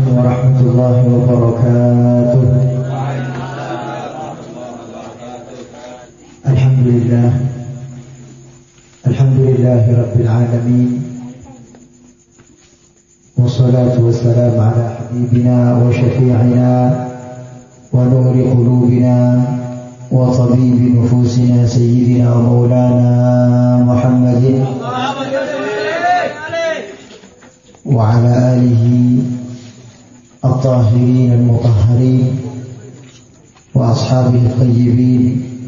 ورحمة الله وبركاته. الحمد لله رب العالمين، والصلاة والسلام على حبيبنا وشفيعنا ونور قلوبنا وطبيب نفوسنا سيدنا ومولانا محمد وعلى آله الطاهرين المطهرين وأصحابه الطيبين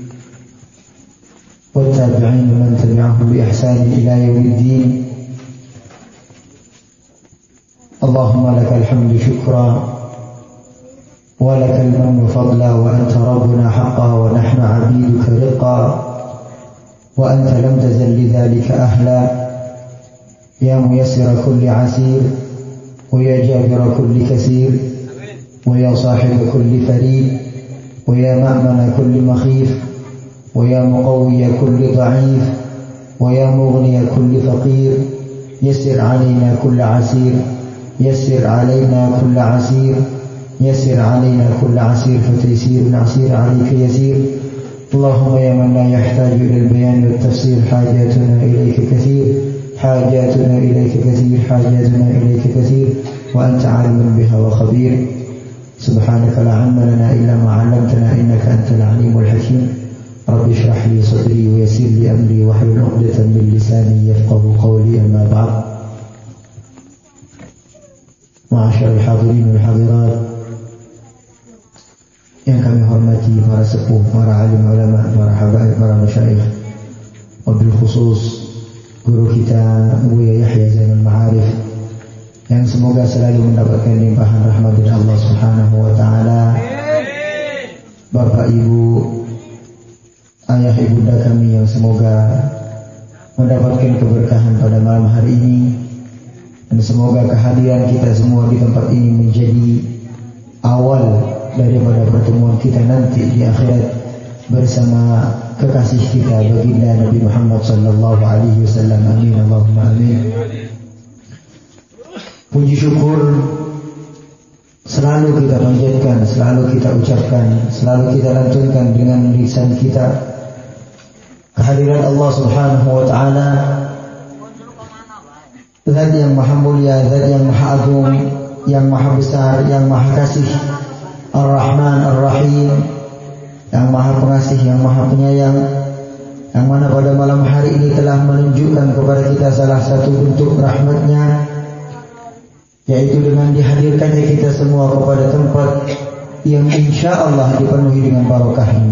والتابعين ومن تبعهم بإحسان إلى يوم الدين. اللهم لك الحمد شكرا ولك المن فضلا، وأنت ربنا حقا ونحن عبيدك رقا، وأنت لم تزل لذلك أهلا. يا ميسر كل عسير، ويا جابر كل كسير، ويا صاحب كل فريد، ويا مأمن كل مخيف، ويا مقوي كل ضعيف، ويا مغني كل فقير. يسر علينا كل عسير، يسر علينا كل عسير، يسر علينا كل عسير، فتيسير العسير عليك يسير. اللهم يا من لا يحتاج إلى البيان والتفسير، حاجاتنا إليك كثير، حاجاتنا إليك كثير، حاجاتنا إليك كثير، وأنت عالم بها وخبير. سبحانك لا علم لنا إلا ما علمتنا، إنك أنت العليم الحكيم. رب اشرح لي صدري ويسر لي أمري واحلل عقدة من لساني يفقه قولي. أما بعد، معاشر الحاضرين والحاضرات yang kami hormati, para sepuh, para alim ulama, para habaib, para masyayikh, wabil khusus guru kita Buya Yahya Zainul Ma'arif, yang semoga selalu mendapatkan limpahan rahmat dari Allah Subhanahu wa taala. Bapak Ibu, ayah ibunda kami yang semoga mendapatkan keberkahan pada malam hari ini, dan semoga kehadiran kita semua di tempat ini menjadi awal daripada pertemuan kita nanti di akhirat bersama kekasih kita baginda Nabi Muhammad sallallahu alaihi wasallam. Amin Allahumma amin. Puji syukur selalu kita panjatkan, selalu kita ucapkan, selalu kita lantunkan dengan lisan kita kehadiran Allah Subhanahu wa taala, Zat yang maha mulia, Zat yang maha agung, yang maha besar, yang maha kasih, Ar-Rahman Ar-Rahim, yang maha pengasih, yang maha penyayang, yang mana pada malam hari ini telah menunjukkan kepada kita salah satu bentuk rahmatnya, yaitu dengan dihadirkannya kita semua kepada tempat yang insya Allah dipenuhi dengan barokah ini.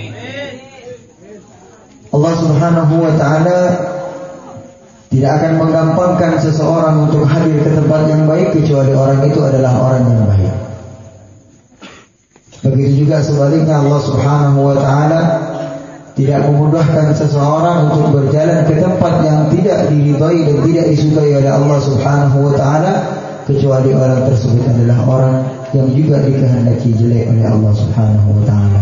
Allah Subhanahu wa ta'ala tidak akan menggampangkan seseorang untuk hadir ke tempat yang baik kecuali orang itu adalah orang yang baik. Begitu juga sebaliknya, Allah Subhanahu wa ta'ala tidak memudahkan seseorang untuk berjalan ke tempat yang tidak diridhai dan tidak disukai oleh Allah Subhanahu wa ta'ala kecuali orang tersebut adalah orang yang juga dikehendaki jelek oleh Allah Subhanahu wa ta'ala.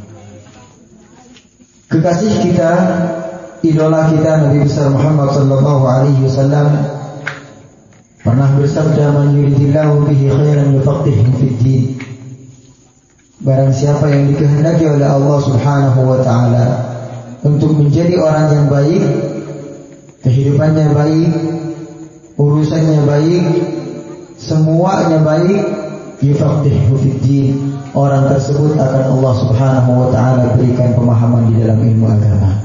Kekasih kita, idola kita, Nabi besar Muhammad sallallahu alaihi wasallam pernah bersabda, "Man yuridillahu bihi khairan yufaqqihhu fid din." Barang siapa yang dikehendaki oleh Allah Subhanahu wa ta'ala untuk menjadi orang yang baik, kehidupannya baik, urusannya baik, semuanya baik, yufaqqihhu fid din, orang tersebut akan Allah Subhanahu wa ta'ala berikan pemahaman di dalam ilmu agama.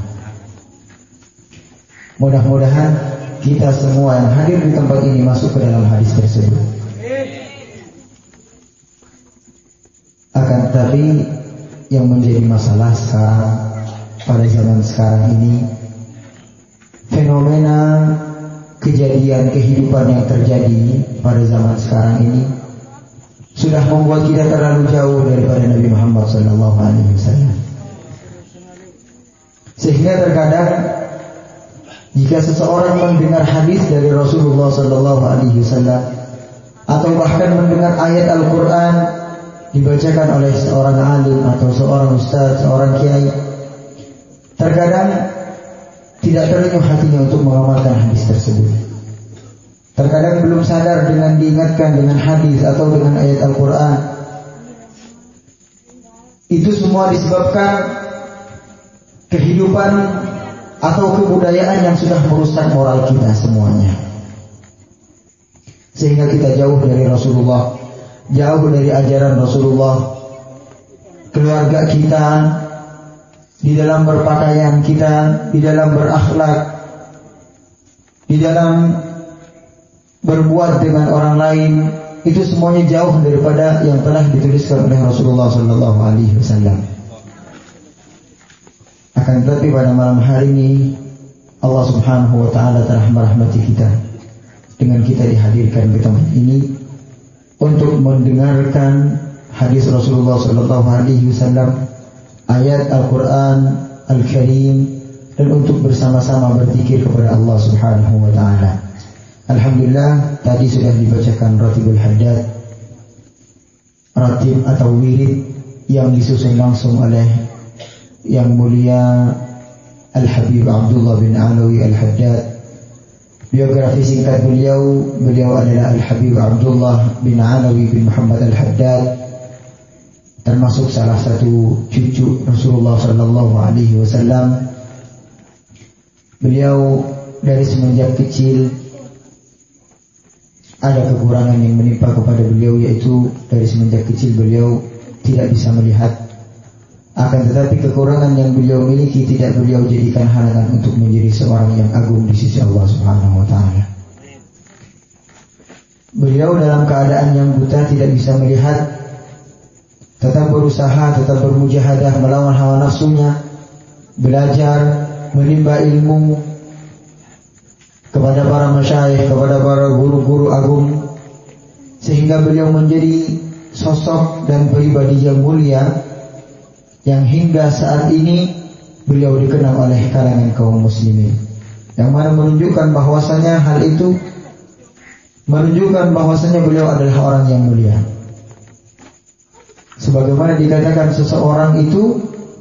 Mudah-mudahan kita semua yang hadir di tempat ini masuk ke dalam hadis tersebut. Akan tetapi yang menjadi masalah sekarang, pada zaman sekarang ini, fenomena kejadian kehidupan yang terjadi pada zaman sekarang ini sudah membuat kita terlalu jauh daripada Nabi Muhammad SAW. Sehingga terkadang jika seseorang mendengar hadis dari Rasulullah SAW atau bahkan mendengar ayat Al-Quran dibacakan oleh seorang alim atau seorang ustaz, seorang kiai, terkadang tidak terenyuh hatinya untuk mengamalkan hadis tersebut. Terkadang belum sadar dengan diingatkan dengan hadis atau dengan ayat Al-Quran. Itu semua disebabkan kehidupan atau kebudayaan yang sudah merusak moral kita semuanya. Sehingga kita jauh dari Rasulullah, jauh dari ajaran Rasulullah. Keluarga kita, di dalam berpakaian kita, di dalam berakhlak, di dalam berbuat dengan orang lain, itu semuanya jauh daripada yang telah dituliskan oleh Rasulullah sallallahu alaihi wasallam. Akan tetapi pada malam hari ini Allah Subhanahu wa taala telah merahmati kita dengan kita dihadirkan ke tempat ini untuk mendengarkan hadis Rasulullah sallallahu alaihi wasallam, ayat Al-Quran Al-Karim, dan untuk bersama-sama berzikir kepada Allah Subhanahu wa taala. Alhamdulillah, tadi sudah dibacakan Ratibul Haddad, ratib atau wirid yang disusun langsung oleh Yang Mulia Al-Habib Abdullah bin Alawi Al-Haddad. Biografi singkat beliau adalah Al-Habib Abdullah bin Alawi bin Muhammad Al-Haddad, termasuk salah satu cucu Rasulullah sallallahu alaihi wasallam. Beliau dari semenjak kecil ada kekurangan yang menimpa kepada beliau, yaitu dari semenjak kecil beliau tidak bisa melihat. Akan tetapi kekurangan yang beliau miliki tidak beliau jadikan halangan untuk menjadi seorang yang agung di sisi Allah Subhanahu wa taala. Beliau dalam keadaan yang buta tidak bisa melihat, tetap berusaha, tetap bermujahadah melawan hawa nafsunya, belajar, menimba ilmu kepada para masyayikh, kepada para guru-guru agung, sehingga beliau menjadi sosok dan pribadi yang mulia, yang hingga saat ini beliau dikenal oleh kalangan kaum muslimin, yang mana menunjukkan bahwasanya hal itu menunjukkan bahwasanya beliau adalah orang yang mulia. Sebagaimana dikatakan seseorang itu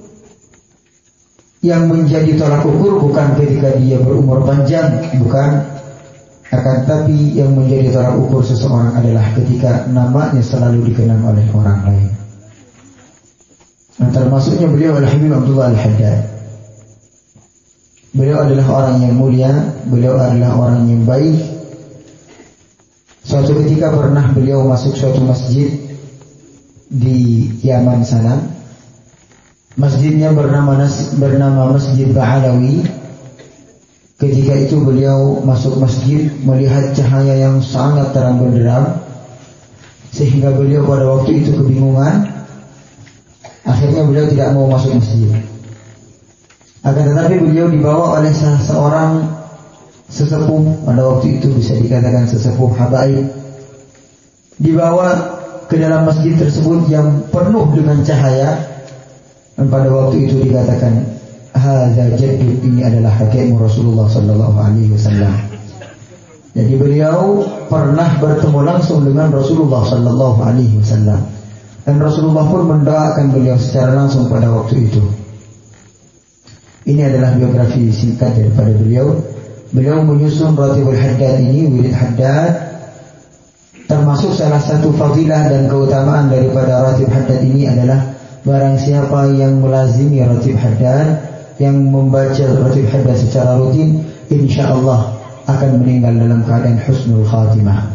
yang menjadi tolak ukur bukan ketika dia berumur panjang, bukan, akan tapi yang menjadi tolak ukur seseorang adalah ketika namanya selalu dikenal oleh orang lain. Nah, termasuknya beliau Al-Habib Abdullah Al-Haddad. Beliau adalah orang yang mulia, beliau adalah orang yang baik. Suatu ketika pernah beliau masuk suatu masjid di Yaman sana. Masjidnya bernama Masjid Ba'alawi. Ketika itu beliau masuk masjid melihat cahaya yang sangat terang benderang, sehingga beliau pada waktu itu kebingungan. Akhirnya beliau tidak mau masuk masjid. Akan tetapi beliau dibawa oleh salah seorang sesepuh, pada waktu itu bisa dikatakan sesepuh habaib, dibawa ke dalam masjid tersebut yang penuh dengan cahaya. Dan pada waktu itu dikatakan, hadza jaddud, ini adalah kakekmu Rasulullah sallallahu alaihi wasallam. Jadi beliau pernah bertemu langsung dengan Rasulullah sallallahu alaihi wasallam, dan Rasulullah pun mendoakan beliau secara langsung pada waktu itu. Ini adalah biografi singkat daripada beliau. Beliau menyusun Ratibul Haddad ini, wirid Haddad, termasuk salah satu fadilah dan keutamaan daripada Ratib Haddad ini adalah barang siapa yang melazimi Ratib Haddad, yang membaca Ratib Haddad secara rutin, insyaallah akan meninggal dalam keadaan husnul khatimah.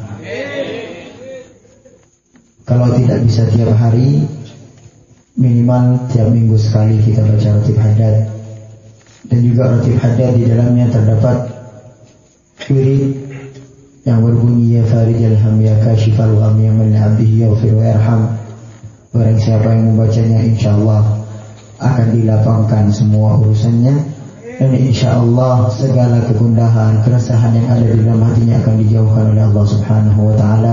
Kalau tidak bisa tiap hari, minimal tiap minggu sekali kita baca Ratib Haddad. Dan juga Ratib Haddad di dalamnya terdapat wirid yang berbunyi, ya farijal ham, ya kashifal gham, ya man abdihi yaghfir wa yarham. Barang siapa yang membacanya, insyaallah akan dilapangkan semua urusannya, dan insyaallah segala kegundahan, keresahan yang ada di dalam hatinya akan dijauhkan oleh Allah Subhanahu wa taala.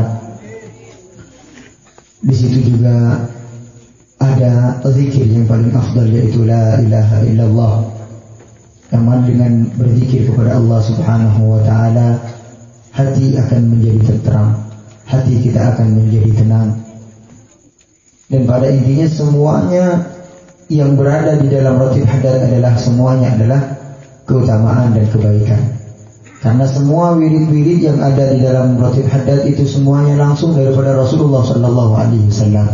Di situ juga ada zikir yang paling afdal, yaitu la ilaha illallah, yang mana dengan berzikir kepada Allah Subhanahu wa taala, hati akan menjadi tenteram, hati kita akan menjadi tenang. Dan pada intinya semuanya yang berada di dalam Ratib Haddad adalah semuanya adalah keutamaan dan kebaikan. Karena semua wirid-wirid yang ada di dalam Ratib Haddad itu semuanya langsung daripada Rasulullah sallallahu alaihi wasallam.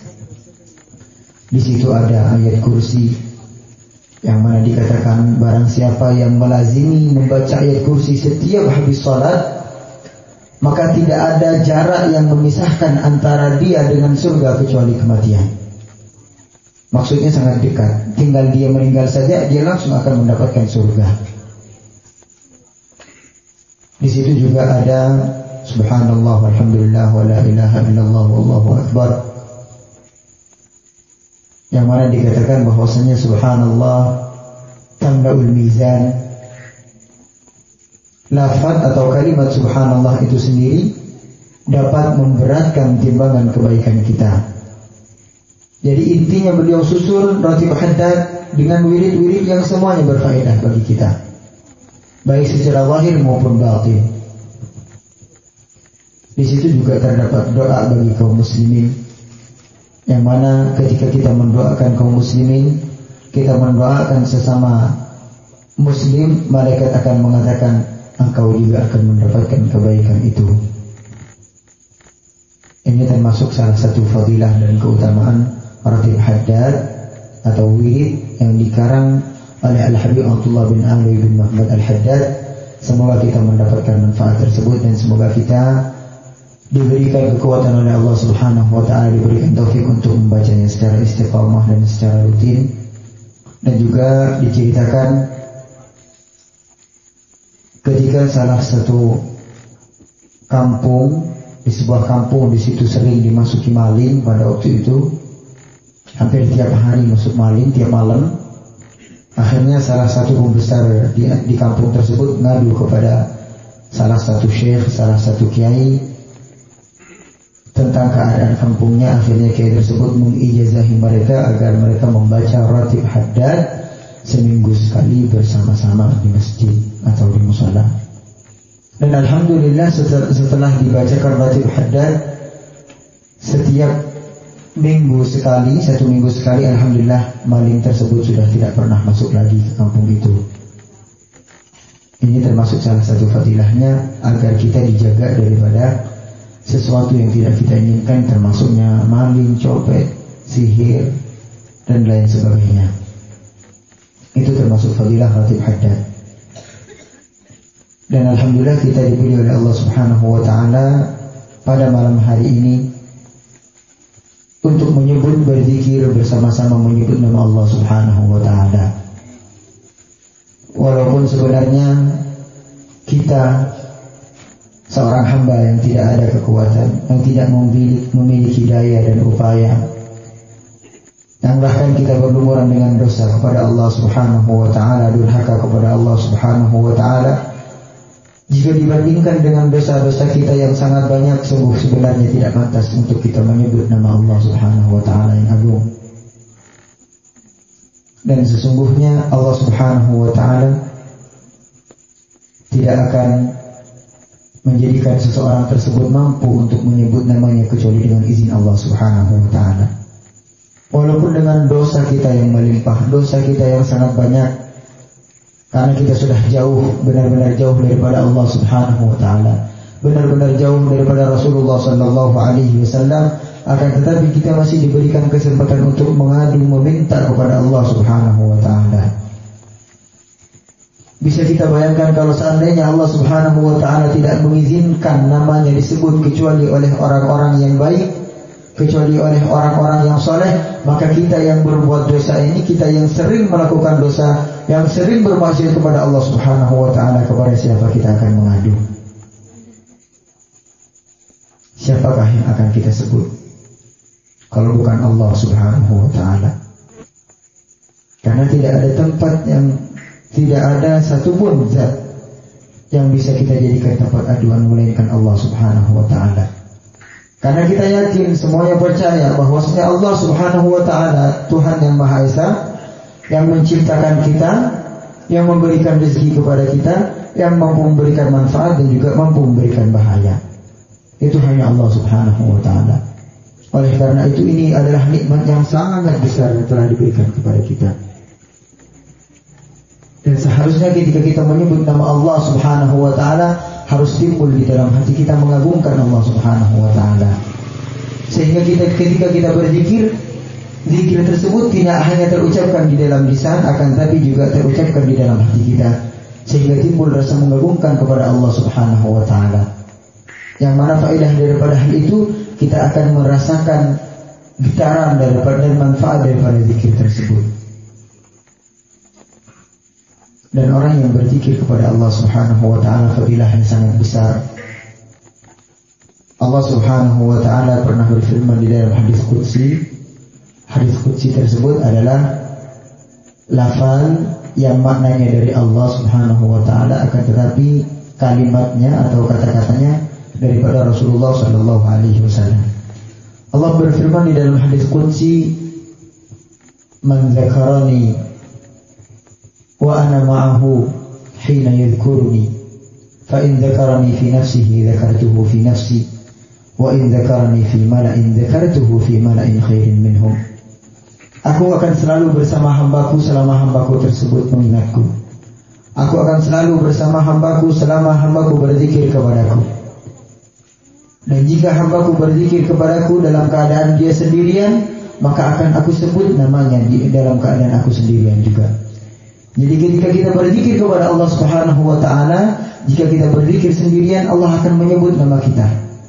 Di situ ada ayat kursi yang mana dikatakan barang siapa yang melazimi membaca ayat kursi setiap habis salat, maka tidak ada jarak yang memisahkan antara dia dengan surga kecuali kematian. Maksudnya sangat dekat. Tinggal dia meninggal saja, dia langsung akan mendapatkan surga. Di situ juga ada subhanallah walhamdulillah wa la ilaha illallah wallahu akbar, yang mana dikatakan bahwasanya subhanallah tamla'ul mizan. Lafaz atau kalimat subhanallah itu sendiri dapat memberatkan timbangan kebaikan kita. Jadi intinya beliau susun Ratib Haddad dengan wirid-wirid yang semuanya berfaedah bagi kita, baik secara zahir maupun batin. Di situ juga terdapat doa bagi kaum muslimin, yang mana ketika kita mendoakan kaum muslimin, kita mendoakan sesama muslim, malaikat akan mengatakan engkau juga akan mendapatkan kebaikan itu. Ini termasuk salah satu fadilah dan keutamaan Ratib Haddad atau wirid yang dikarang oleh Al-Habib Abdullah bin Ali bin Muhammad Al-Haddad. Semoga kita mendapatkan manfaat tersebut dan semoga kita diberikan kekuatan oleh Allah Subhanahu wa taala, diberikan taufik untuk membacanya secara istiqamah dan secara rutin. Dan juga diceritakan ketika salah satu kampung, di sebuah kampung di situ sering dimasuki maling pada waktu itu. Hampir tiap hari masuk maling, tiap malam. Akhirnya salah satu pembesar di kampung tersebut ngadu kepada salah satu syekh, salah satu kiai tentang keadaan kampungnya. Akhirnya kiai tersebut mengijazahi mereka agar mereka membaca Ratib Haddad seminggu sekali bersama-sama di masjid atau di musala. Dan alhamdulillah setelah dibacakan Ratib Haddad setiap minggu sekali, 1 minggu sekali, alhamdulillah maling tersebut sudah tidak pernah masuk lagi ke kampung itu. Ini termasuk salah satu fadilahnya agar kita dijaga daripada sesuatu yang tidak kita inginkan, termasuknya maling, copet, sihir dan lain sebagainya. Itu termasuk fadilah Ratib Haddad. Dan alhamdulillah kita dipilih oleh Allah Subhanahu wa taala pada malam hari ini untuk menyebut, berzikir bersama-sama menyebut nama Allah Subhanahu wa taala. Walaupun sebenarnya kita seorang hamba yang tidak ada kekuatan, yang tidak memiliki daya dan upaya, yang bahkan kita berlumuran dengan dosa kepada Allah Subhanahu wa taala, durhaka kepada Allah Subhanahu wa taala. Jika dibandingkan dengan dosa-dosa kita yang sangat banyak, sungguh sebenarnya tidak pantas untuk kita menyebut nama Allah Subhanahu wa taala yang agung. Dan sesungguhnya Allah Subhanahu wa taala tidak akan menjadikan seseorang tersebut mampu untuk menyebut namanya kecuali dengan izin Allah Subhanahu wa taala. Walaupun dengan dosa kita yang melimpah, dosa kita yang sangat banyak, karena kita sudah jauh, benar-benar jauh daripada Allah Subhanahu wa taala, benar-benar jauh daripada Rasulullah sallallahu alaihi wasallam, akan tetapi kita masih diberikan kesempatan untuk mengadu, meminta kepada Allah Subhanahu wa taala. Bisa kita bayangkan kalau seandainya Allah Subhanahu wa taala tidak mengizinkan namanya disebut kecuali oleh orang-orang yang baik, kecuali oleh orang-orang yang soleh, maka kita yang berbuat dosa ini, kita yang sering melakukan dosa, yang sering bermaksiat kepada Allah Subhanahu wa taala, kepada siapa kita akan mengadu? Siapakah yang akan kita sebut kalau bukan Allah Subhanahu wa taala? Karena tidak ada tempat yang, tidak ada satupun zat yang bisa kita jadikan tempat aduan melainkan Allah Subhanahu wa taala. Karena kita yakin, semuanya percaya bahwasanya Allah Subhanahu wa taala Tuhan yang Maha Esa, yang menciptakan kita, yang memberikan rezeki kepada kita, yang mampu memberikan manfaat dan juga mampu memberikan bahaya. Itu hanya Allah Subhanahu wa taala. Oleh karena itu ini adalah nikmat yang sangat besar yang telah diberikan kepada kita. Dan harusnya ketika kita menyebut nama Allah Subhanahu wa taala harus timbul di dalam hati kita mengagungkan Allah Subhanahu wa taala. Sehingga ketika kita berzikir, zikir tersebut tidak hanya terucapkan di dalam lisan, akan tapi juga terucapkan di dalam hati kita, sehingga timbul rasa mengagungkan kepada Allah Subhanahu wa taala. Yang mana faedah daripada hal itu, kita akan merasakan getaran daripada manfaat daripada zikir tersebut. Dan orang yang berzikir kepada Allah Subhanahu wa taala fadilah yang sangat besar. Allah Subhanahu wa taala pernah berfirman di dalam hadis qudsi. Hadis qudsi tersebut adalah lafal yang maknanya dari Allah Subhanahu wa taala, akan tetapi kalimatnya atau kata-katanya daripada Rasulullah sallallahu alaihi wasallam. Allah berfirman di dalam hadis qudsi, "Man dzakarani wa ana ma'ahu hina yadhkuruni fa in dzakarani fi nafsihi dzakartuhu fi nafsi wa in dzakarani fi mala'in dzakartuhu fi mala'in khairin minhum." Aku akan selalu bersama hambaku selama hambaku tersebut mengingatku. Aku akan selalu bersama hambaku selama hambaku berzikir kepadaku. Dan jika hambaku berzikir kepadaku dalam keadaan dia sendirian, maka akan aku sebut namanya di dalam keadaan aku sendirian juga. Jadi ketika kita berzikir kepada Allah Subhanahu wa taala, jika kita berzikir sendirian, Allah akan menyebut nama kita.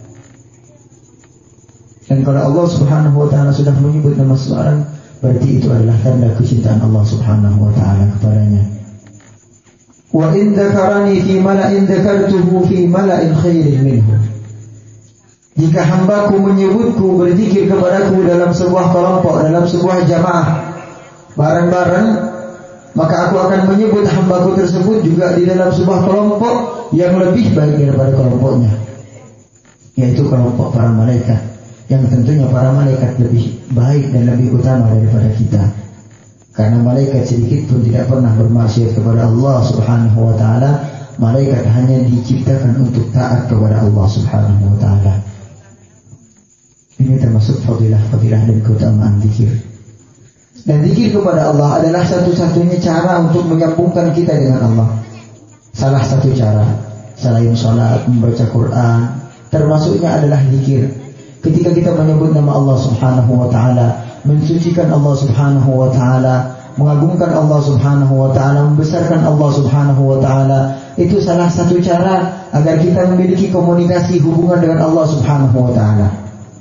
Dan kalau Allah Subhanahu wa taala sudah menyebut nama seseorang, berarti itu adalah tanda kecintaan Allah Subhanahu wa taala kepadanya. Wa in dzakarani fi mala'in dzakartuhu fi mala'in khairin minhu. Jika hambaku menyebutku, berzikir kepadaku dalam sebuah kelompok, dalam sebuah jamaah bareng-bareng, maka aku akan menyebut hambaku tersebut juga di dalam sebuah kelompok yang lebih baik daripada kelompoknya, yaitu kelompok para malaikat, yang tentunya para malaikat lebih baik dan lebih utama daripada kita. Karena malaikat sedikit pun tidak pernah bermaksiat kepada Allah Subhanahu wa taala. Malaikat hanya diciptakan untuk taat kepada Allah Subhanahu wa taala. Ini termasuk fadilah-fadilah dan keutamaan zikir. Dan zikir kepada Allah adalah satu-satunya cara untuk menyambungkan kita dengan Allah. Salah satu cara, selain sholat, membaca Quran, termasuknya adalah zikir. Ketika kita menyebut nama Allah Subhanahu wa taala, mensucikan Allah Subhanahu wa taala, mengagungkan Allah Subhanahu wa taala, membesarkan Allah Subhanahu wa taala, itu salah satu cara agar kita memiliki komunikasi hubungan dengan Allah Subhanahu wa taala.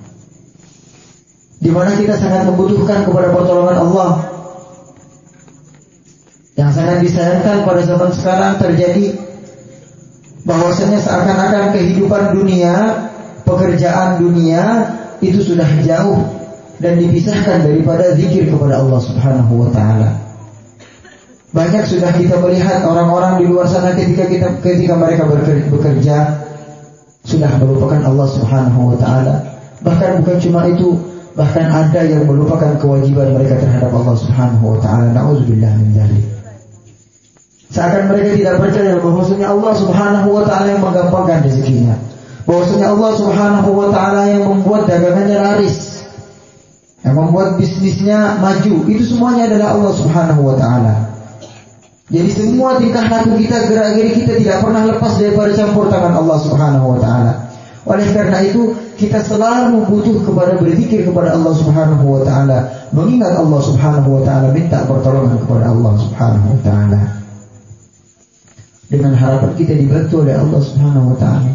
Di mana kita sangat membutuhkan kepada pertolongan Allah. Yang sangat disayangkan pada zaman sekarang terjadi bahwasanya seakan-akan kehidupan dunia, pekerjaan dunia itu sudah jauh dan dipisahkan daripada zikir kepada Allah Subhanahu wa taala. Banyak sudah kita melihat orang-orang di luar sana ketika mereka bekerja sudah melupakan Allah Subhanahu wa taala. Bahkan bukan cuma itu, bahkan ada yang melupakan kewajiban mereka terhadap Allah Subhanahu wa taala. Nauzubillah min dzalik. Seakan mereka tidak percaya bahwasanya Allah Subhanahu wa taala yang menggampangkan rezekinya, bahwasanya Allah Subhanahu wa taala yang membuat dagangannya laris, yang membuat bisnisnya maju. Itu semuanya adalah Allah Subhanahu wa taala. Jadi semua tingkah laku kita, gerak-gerik kita tidak pernah lepas daripada campur tangan Allah Subhanahu wa taala. Oleh karena itu, kita selalu butuh kepada berzikir kepada Allah Subhanahu wa taala, mengingat Allah Subhanahu wa taala, minta pertolongan kepada Allah Subhanahu wa taala. Dengan harapan kita dibantu oleh Allah Subhanahu wa taala.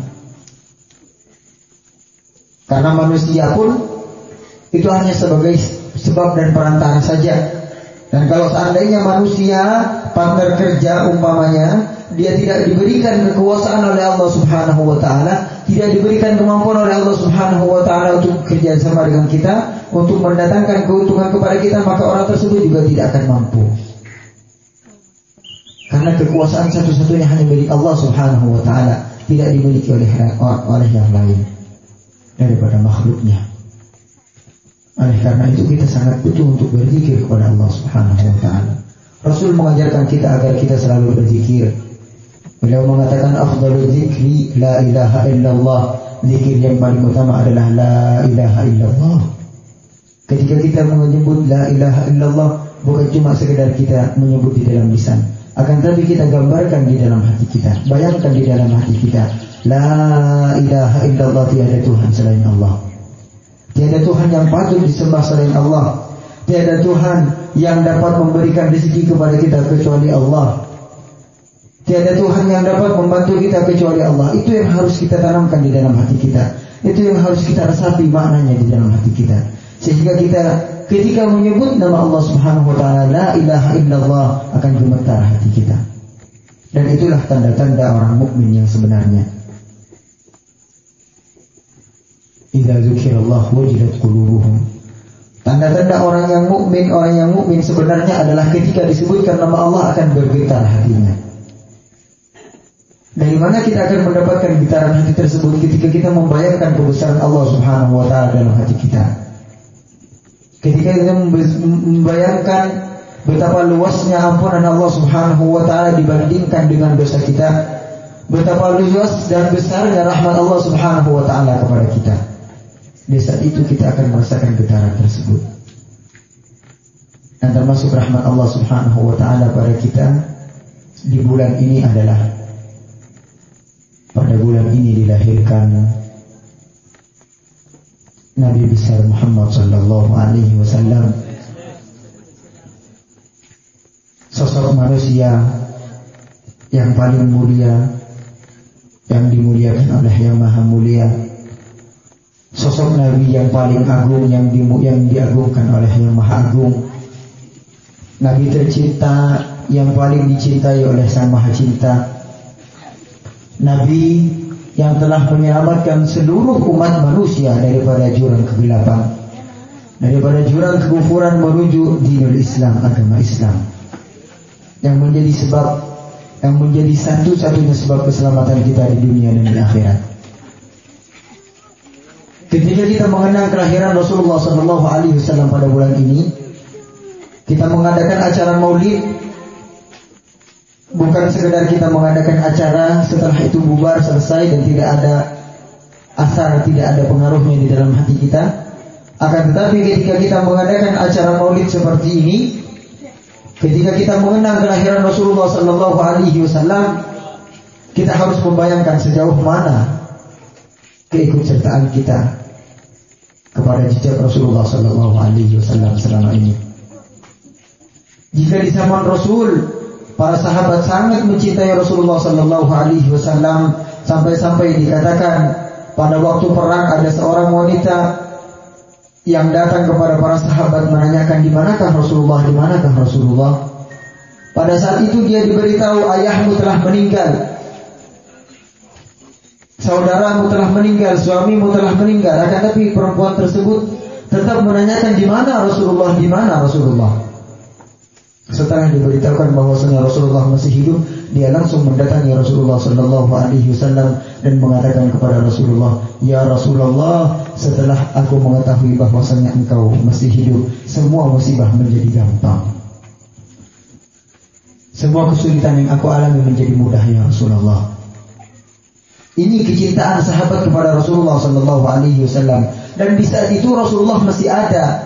Karena manusia pun itu hanya sebagai sebab dan perantara saja. Dan kalau seandainya manusia, partner kerja umpamanya, dia tidak diberikan kekuasaan oleh Allah Subhanahu wa taala, tidak diberikan kemampuan oleh Allah Subhanahu wa taala untuk kerja sama dengan kita, untuk mendatangkan keuntungan kepada kita, maka orang tersebut juga tidak akan mampu. Karena kekuasaan satu-satunya hanya milik Allah Subhanahu wa taala, tidak dimiliki oleh yang lain daripada makhluknya. Oleh karena itu kita sangat butuh untuk berzikir kepada Allah Subhanahu wa taala. Rasul mengajarkan kita agar kita selalu berzikir. Beliau mengatakan afdhalul dzikri la ilaha illallah. Zikir yang paling utama adalah la ilaha illallah. Ketika kita menyebut la ilaha illallah, bukan cuma sekedar kita menyebut di dalam lisan, Akan tetapi kita gambarkan di dalam hati kita, bayangkan di dalam hati kita, la ilaha illallah, tiada Tuhan selain Allah. Tiada Tuhan yang patut disembah selain Allah. Tiada Tuhan yang dapat memberikan rezeki kepada kita kecuali Allah. Tiada Tuhan yang dapat membantu kita kecuali Allah. Itu yang harus kita tanamkan di dalam hati kita. Itu yang harus kita resapi maknanya di dalam hati kita. Sehingga kita ketika menyebut nama Allah Subhanahu wa taala, la ilaha illallah, akan gemetar hati kita. Dan itulah tanda-tanda orang mukmin yang sebenarnya. Idza dzukirallah wajilat qulubuhum. Tanda-tanda orang yang mukmin sebenarnya adalah ketika disebutkan nama Allah akan bergetar hatinya. Dari mana kita akan mendapatkan getaran hati tersebut? Ketika kita membayangkan kebesaran Allah Subhanahu wa taala dalam hati kita. Ketika kita membayangkan betapa luasnya ampunan Allah Subhanahu wa taala dibandingkan dengan dosa kita, betapa luas dan besarnya rahmat Allah Subhanahu wa taala kepada kita. Di saat itu kita akan merasakan getaran tersebut. Dan termasuk rahmat Allah Subhanahu wa taala pada kita di bulan ini adalah pada bulan ini dilahirkan Nabi besar Muhammad sallallahu alaihi wasallam, sosok manusia yang paling mulia, yang dimuliakan oleh Yang Maha Mulia, sosok Nabi yang paling agung, yang diagungkan oleh Yang Maha Agung, Nabi tercinta yang paling dicintai oleh Sang Maha Cinta, Nabi yang telah menyelamatkan seluruh umat manusia daripada jurang kegelapan, daripada jurang kekufuran menuju dinul Islam, agama Islam, yang menjadi satu-satunya sebab keselamatan kita di dunia dan di akhirat. Ketika kita mengenang kelahiran Rasulullah sallallahu alaihi wasallam pada bulan ini, kita mengadakan acara Maulid. Bukan sekedar kita mengadakan acara, setelah itu bubar, selesai, dan tidak ada asar, tidak ada pengaruhnya di dalam hati kita. Akan tetapi ketika kita mengadakan acara Maulid seperti ini, ketika kita mengenang kelahiran Rasulullah sallallahu alaihi wasallam, kita harus membayangkan sejauh mana keikutsertaan kita kepada jejak Rasulullah sallallahu alaihi wasallam selama ini. Jika di zaman Rasul para sahabat sangat mencintai Rasulullah sallallahu alaihi wasallam, sampai-sampai dikatakan pada waktu perang ada seorang wanita yang datang kepada para sahabat menanyakan, di manakah Rasulullah, di manakah Rasulullah? Pada saat itu dia diberitahu, ayahmu telah meninggal, saudaramu telah meninggal, suamimu telah meninggal. Akan tapi perempuan tersebut tetap menanyakan, di mana Rasulullah, di mana Rasulullah? Setelah diberitahukan bahwasanya Rasulullah masih hidup, dia langsung mendatangi Rasulullah sallallahu alaihi wasallam dan mengatakan kepada Rasulullah, "Ya Rasulullah, setelah aku mengetahui bahwasanya engkau masih hidup, semua musibah menjadi gampang. Semua kesulitan yang aku alami menjadi mudah, ya Rasulullah." Ini kecintaan sahabat kepada Rasulullah sallallahu alaihi wasallam, dan di saat itu Rasulullah masih ada.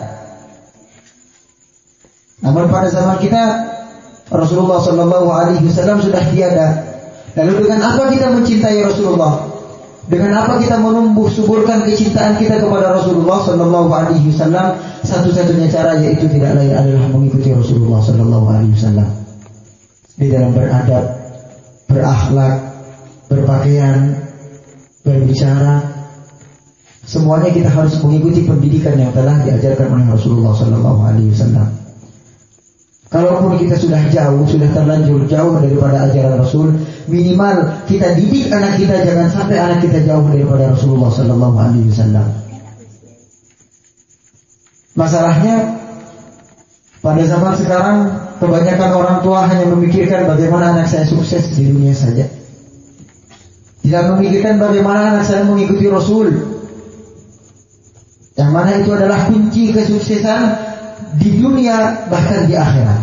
Namun pada zaman kita Rasulullah sallallahu alaihi wasallam sudah tiada. Lalu dengan apa kita mencintai Rasulullah? Dengan apa kita menumbuh suburkan kecintaan kita kepada Rasulullah sallallahu alaihi wasallam? Satu-satunya cara yaitu tidak lain adalah mengikuti Rasulullah sallallahu alaihi wasallam di dalam beradab, berakhlak, berpakaian, berbicara. Semuanya kita harus mengikuti pendidikan yang telah diajarkan oleh Rasulullah sallallahu alaihi wasallam. Kalaupun kita sudah jauh, sudah terlanjur jauh daripada ajaran Rasul, minimal kita didik anak kita, jangan sampai anak kita jauh daripada Rasulullah sallallahu alaihi wasallam. Masalahnya pada zaman sekarang kebanyakan orang tua hanya memikirkan bagaimana anak saya sukses di dunia saja. Tidak memikirkan bagaimana anak saya mengikuti Rasul, yang mana itu adalah kunci kesuksesan di dunia bahkan di akhirat.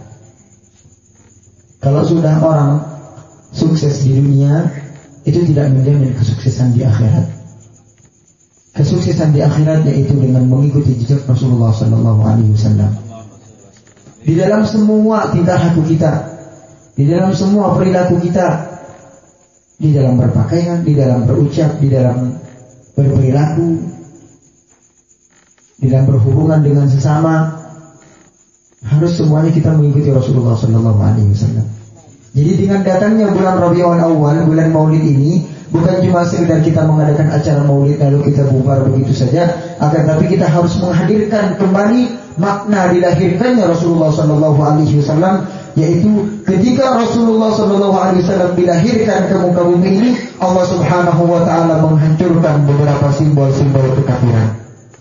Kalau sudah orang sukses di dunia, itu tidak menjamin kesuksesan di akhirat. Kesuksesan di akhirat yaitu dengan mengikuti jejak Rasulullah sallallahu alaihi wasallam. Di dalam semua tingkah laku kita, di dalam semua perilaku kita, di dalam berpakaian, di dalam berucap, di dalam berperilaku, di dalam berhubungan dengan sesama, harus semuanya kita mengikuti Rasulullah SAW. Jadi dengan datangnya bulan Rabiul Awal, bulan Maulid ini, bukan cuma sekedar kita mengadakan acara Maulid lalu kita bubar begitu saja, akan tapi kita harus menghadirkan kembali makna dilahirkannya Rasulullah SAW, yaitu ketika Rasulullah SAW dilahirkan ke muka bumi ini, Allah Subhanahu Wa Taala menghancurkan beberapa simbol-simbol kekafiran.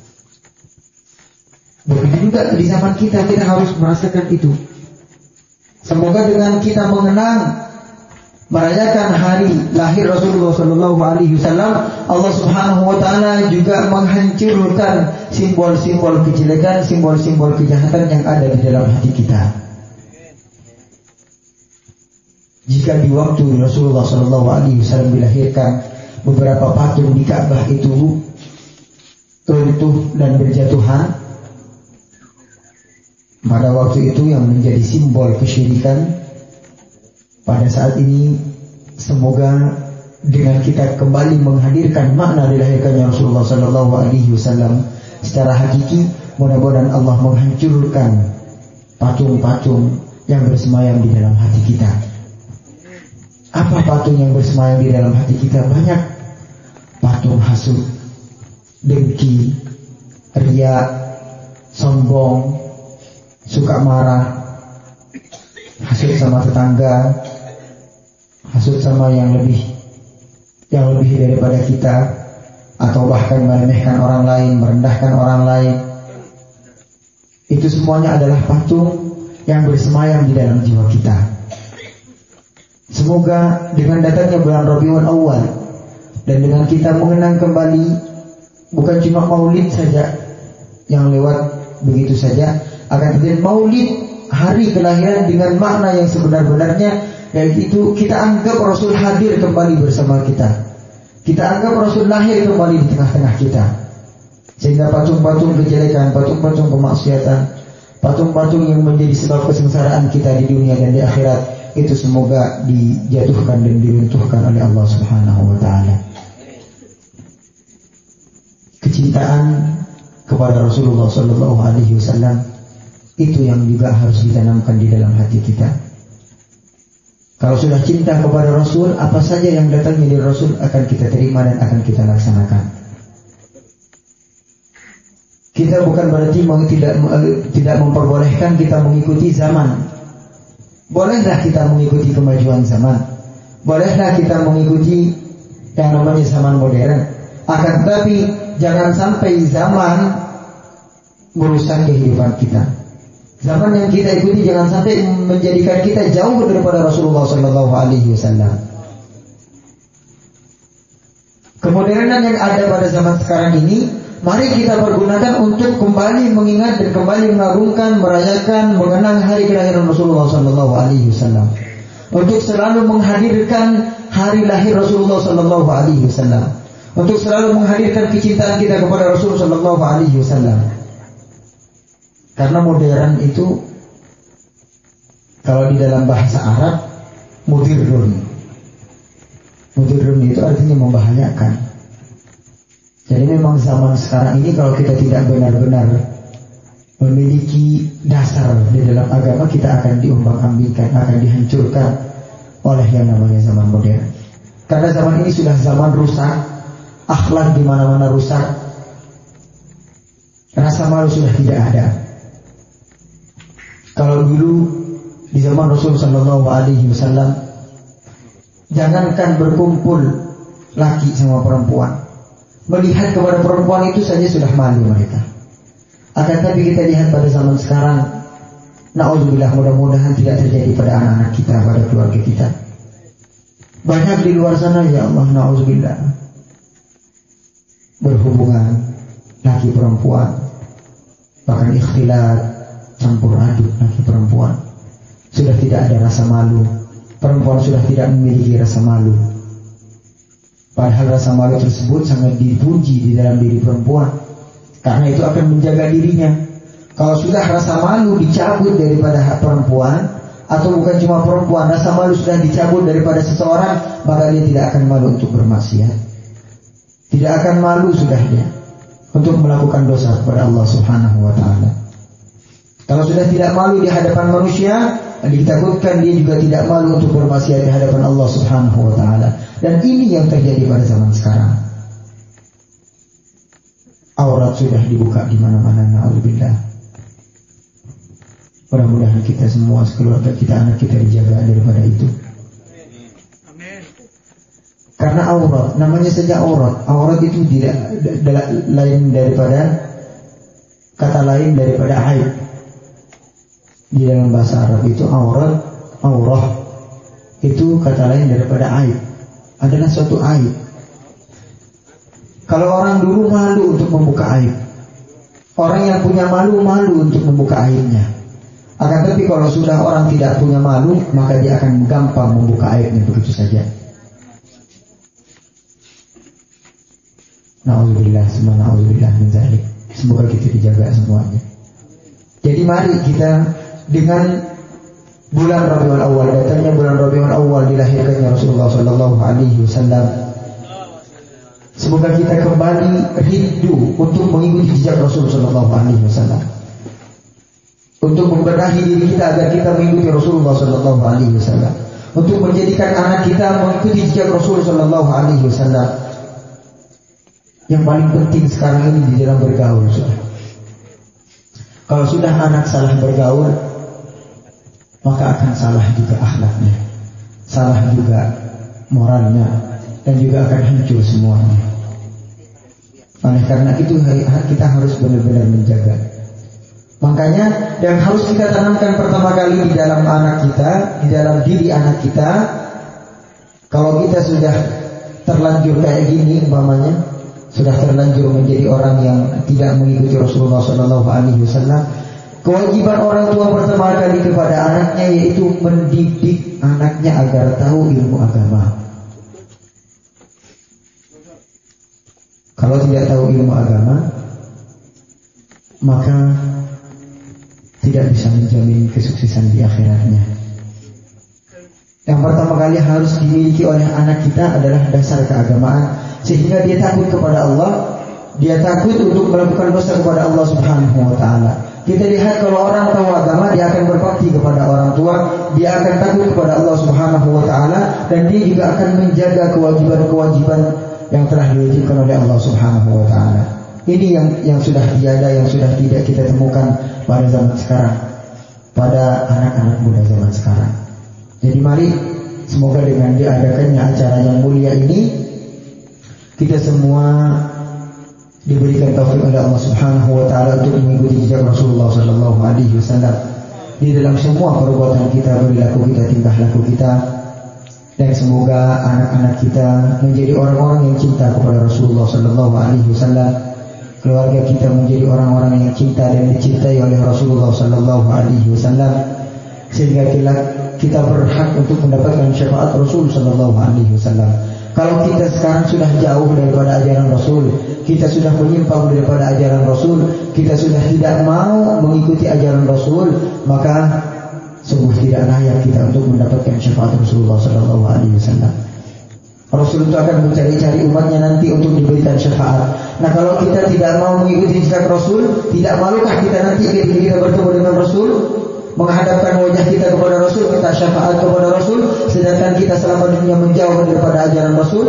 Begitu juga di zaman kita harus merasakan itu. Semoga dengan kita mengenang, merayakan hari lahir Rasulullah SAW, Allah Subhanahu Wa Taala juga menghancurkan simbol-simbol kejelekan, simbol-simbol kejahatan yang ada di dalam hati kita. Jika di waktu Rasulullah SAW dilahirkan, beberapa patung di Ka'bah itu runtuh dan berjatuhan, pada waktu itu yang menjadi simbol kesyirikan, pada saat ini semoga dengan kita kembali menghadirkan makna dilahirkannya Rasulullah SAW secara hakiki, mudah-mudahan Allah menghancurkan patung-patung yang bersemayam di dalam hati kita. Apa patung yang bersemayam di dalam hati kita? Banyak. Patung hasud, dengki, riya, sombong, suka marah, hasud sama tetangga, hasud sama yang lebih daripada kita, atau bahkan meremehkan orang lain, merendahkan orang lain. Itu semuanya adalah patung yang bersemayam di dalam jiwa kita. Semoga dengan datangnya bulan Rabiul Awal dan dengan kita mengenang kembali bukan cuma maulid saja yang lewat begitu saja, akan tetapi maulid hari kelahiran dengan makna yang sebenar-benarnya, yaitu kita anggap Rasul hadir kembali bersama kita. Kita anggap Rasul lahir kembali di tengah-tengah kita. Sehingga patung-patung kejelekan, patung-patung kemaksiatan, patung-patung yang menjadi sebab kesengsaraan kita di dunia dan di akhirat, itu semoga dijatuhkan dan diruntuhkan oleh Allah Subhanahu Wa Taala. Kecintaan kepada Rasulullah SAW itu yang juga harus ditanamkan di dalam hati kita. Kalau sudah cinta kepada Rasul, apa saja yang datangnya dari Rasul akan kita terima dan akan kita laksanakan. Kita bukan berarti tidak memperbolehkan kita mengikuti zaman. Bolehlah kita mengikuti kemajuan zaman, bolehlah kita mengikuti yang namanya zaman modern. Akan tetapi jangan sampai zaman merusak kehidupan kita. Zaman yang kita ikuti jangan sampai menjadikan kita jauh daripada Rasulullah SAW. Kemodernan yang ada pada zaman sekarang ini, mari kita pergunakan untuk kembali mengingat dan kembali mengagungkan, merayakan, mengenang hari kelahiran Rasulullah SAW. Untuk selalu menghadirkan hari lahir Rasulullah SAW. Untuk selalu menghadirkan kecintaan kita kepada Rasulullah SAW. Karena modern itu, kalau di dalam bahasa Arab, mudirrun. Mudirrun itu artinya membahayakan. Jadi memang zaman sekarang ini kalau kita tidak benar-benar memiliki dasar di dalam agama, kita akan diombang-ambingkan, akan dihancurkan oleh yang namanya zaman modern. Karena zaman ini sudah zaman rusak, akhlak di mana-mana rusak, rasa malu sudah tidak ada. Kalau dulu di zaman Rasulullah SAW, jangankan berkumpul laki sama perempuan, melihat kepada perempuan itu saja sudah malu mereka. Akan tapi kita lihat pada zaman sekarang, na'udzubillah, mudah-mudahan tidak terjadi pada anak-anak kita, pada keluarga kita. Banyak di luar sana, ya Allah, na'udzubillah, berhubungan laki perempuan, bahkan ikhtilat, campur aduk laki perempuan. Sudah tidak ada rasa malu. Perempuan sudah tidak memiliki rasa malu. Padahal rasa malu tersebut sangat dipuji di dalam diri perempuan, karena itu akan menjaga dirinya. Kalau sudah rasa malu dicabut daripada perempuan, atau bukan cuma perempuan, rasa malu sudah dicabut daripada seseorang, maka dia tidak akan malu untuk bermaksiat. Tidak akan malu sudah dia untuk melakukan dosa kepada Allah Subhanahu wa taala. Kalau sudah tidak malu di hadapan manusia, ditakutkan dia juga tidak malu untuk bermaksiat di hadapan Allah Subhanahu wa taala. Dan ini yang terjadi pada zaman sekarang. Aurat sudah dibuka di mana-mana, na'udzubillah. Mudah-mudahan kita semua, keluarga kita, anak kita dijaga daripada itu. Karena aurat, namanya saja aurat. Aurat itu tidak lain daripada kata lain daripada aib. Di dalam bahasa Arab itu aurat, aurah itu kata lain daripada aib. Adalah suatu aib. Kalau orang dulu malu untuk membuka aib, orang yang punya malu untuk membuka aibnya. Akan tetapi kalau sudah orang tidak punya malu, maka dia akan gampang membuka aibnya begitu saja. Na'udzubillah, na'udzubillah min dzalik. Semoga kita dijaga semuanya. Jadi mari kita dengan bulan Rabiul Awal, datangnya bulan Rabiul Awal, dilahirkannya Rasulullah sallallahu alaihi wasallam. Semoga kita kembali rindu untuk mengikuti jejak Rasul sallallahu alaihi wasallam. Untuk membenahi diri kita agar kita mengikuti Rasulullah sallallahu alaihi wasallam. Untuk menjadikan anak kita mengikuti jejak Rasul sallallahu alaihi wasallam. Yang paling penting sekarang ini di dalam bergaul sudah. Kalau sudah anak salah bergaul, maka akan salah juga akhlaknya, salah juga moralnya, dan juga akan hancur semuanya. Oleh karena itu kita harus benar-benar menjaga. Makanya yang harus kita tanamkan pertama kali di dalam anak kita, di dalam diri anak kita, kalau kita sudah terlanjur kayak gini umpamanya, sudah terlanjur menjadi orang yang tidak mengikuti Rasulullah SAW, kewajiban orang tua pertama kali kepada anaknya yaitu mendidik anaknya agar tahu ilmu agama. Kalau tidak tahu ilmu agama, maka tidak bisa menjamin kesuksesan di akhiratnya. Yang pertama kali harus dimiliki oleh anak kita adalah dasar keagamaan, sehingga dia takut kepada Allah, dia takut untuk melakukan dosa kepada Allah Subhanahu wa taala. Kita lihat kalau orang tahu agama, dia akan berbakti kepada orang tua, dia akan takut kepada Allah Subhanahu wa taala, dan dia juga akan menjaga kewajiban-kewajiban yang telah diwajibkan oleh Allah Subhanahu wa taala. Ini yang sudah tiada, yang sudah tidak kita temukan pada zaman sekarang, pada anak-anak muda zaman sekarang. Jadi mari, semoga dengan diadakannya acara yang mulia ini, kita semua diberikan taufik oleh Allah Subhanahu wa taala untuk mengikuti jejak Rasulullah sallallahu alaihi wasallam di dalam semua perbuatan kita, perilaku kita, tingkah laku kita. Dan semoga anak-anak kita menjadi orang-orang yang cinta kepada Rasulullah sallallahu alaihi wasallam. Keluarga kita menjadi orang-orang yang cinta dan dicintai oleh Rasulullah sallallahu alaihi wasallam, sehingga kita berhak untuk mendapatkan syafaat Rasul sallallahu alaihi wasallam. Kalau kita sekarang sudah jauh daripada ajaran Rasul, kita sudah menyimpang daripada ajaran Rasul, kita sudah tidak mau mengikuti ajaran Rasul, maka sungguh tidak layak kita untuk mendapatkan syafaat Rasulullah sallallahu alaihi wasallam. Rasul itu akan mencari-cari umatnya nanti untuk diberikan syafaat. Nah, kalau kita tidak mau mengikuti jejak Rasul, tidak malukah kita nanti ketika kita bertemu dengan Rasul, menghadapkan wajah kita kepada Rasul, minta syafaat kepada Rasul, sedangkan kita selama dunia menjauh daripada ajaran Rasul?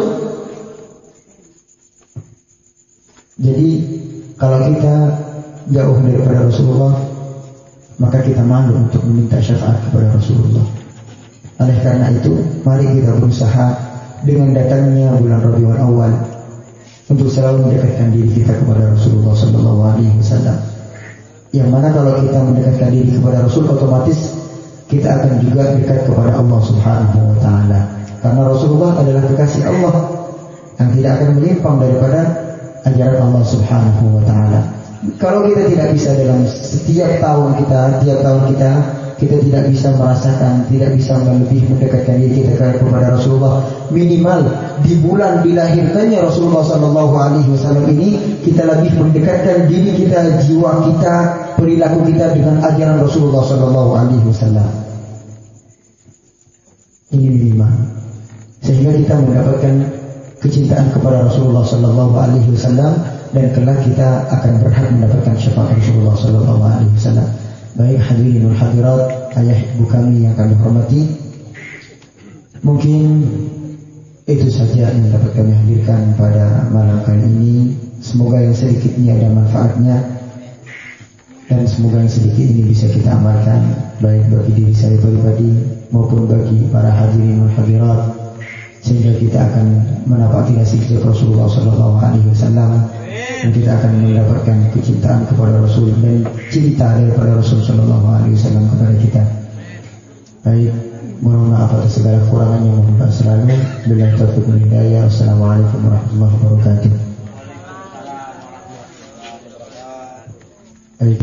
Jadi kalau kita jauh daripada Rasulullah, maka kita malu untuk meminta syafaat kepada Rasulullah. Oleh karena itu, mari kita berusaha dengan datangnya bulan Rabiul Awal untuk selalu mendekatkan diri kita kepada Rasulullah sallallahu alaihi wasallam. Yang mana kalau kita mendekatkan diri kepada Rasul, otomatis kita akan juga dekat kepada Allah Subhanahu wa taala. Karena Rasulullah adalah kekasih Allah yang tidak akan menyimpang daripada ajaran Allah Subhanahu wa taala. Kalau kita tidak bisa dalam setiap tahun kita tidak bisa merasakan, tidak bisa lebih mendekatkan diri kita kepada Rasulullah. Minimal di bulan dilahirkannya Rasulullah sallallahu alaihi wasallam ini, kita lebih mendekatkan diri kita, jiwa kita, perilaku kita dengan ajaran Rasulullah sallallahu alaihi wasallam. Ini minimal. Sehingga kita mendapatkan kecintaan kepada Rasulullah Sallallahu Alaihi Wasallam dan kelak kita akan berhak mendapatkan syafaat Rasulullah Sallallahu Alaihi Wasallam. Baik hadirin dan hadirat, ayah ibu kami yang kami hormati, mungkin itu saja yang dapat kami hadirkan pada malam kali ini. Semoga yang sedikit ini ada manfaatnya dan semoga yang sedikit ini bisa kita amalkan baik bagi diri saya pribadi maupun bagi para hadirin dan hadirat, sehingga kita akan mendapati nasib Rasulullah Sallallahu Alaihi Wasallam dan kita akan mendapatkan kecintaan kepada Rasul dan cinta daripada Rasul Sallallahu Alaihi Wasallam kepada kita. Baik, mohon maaf atas segala kekurangannya, mohon maaf selalu. Billahi taufiq wal hidayah. Assalamualaikum warahmatullahi wabarakatuh.